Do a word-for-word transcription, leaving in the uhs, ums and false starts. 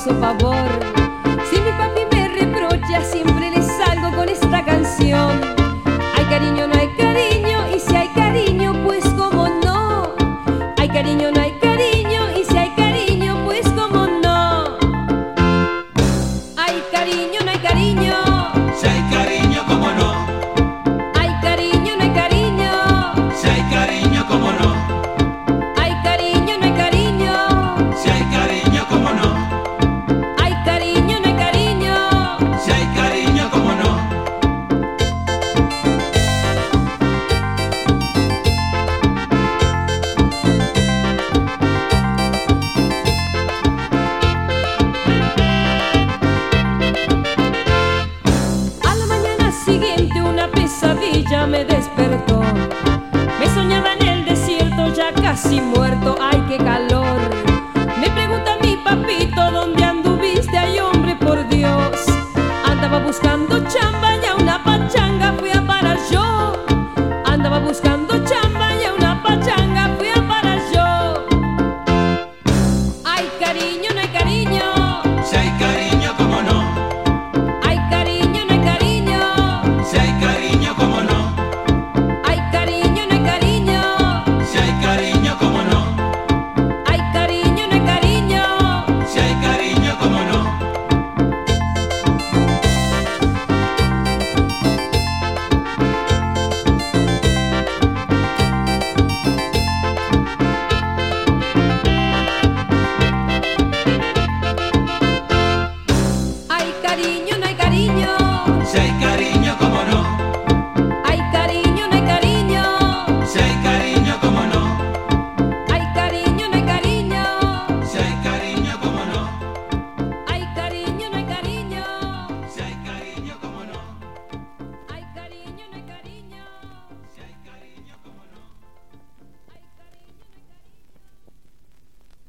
causo pavor. Si mi papi me reprocha, siempre le salgo con esta canción. Hay cariño, no hay cariño, y si hay cariño, pues cómo no. Hay cariño, no hay cariño, y si hay cariño, pues cómo no. Hay cariño, no hay cariño. Si hay cariño, cómo no. Hay cariño, no hay cariño. Si hay cariño, cómo no. Hay cariño, no hay cariño. Si hay cariño, cómo no. Hay cariño, no hay cariño. Si hay cariño, cómo no. A la mañana siguiente una pesadilla me despertó. Me soñaba en el desierto ya casi muerto. Ay, qué calor.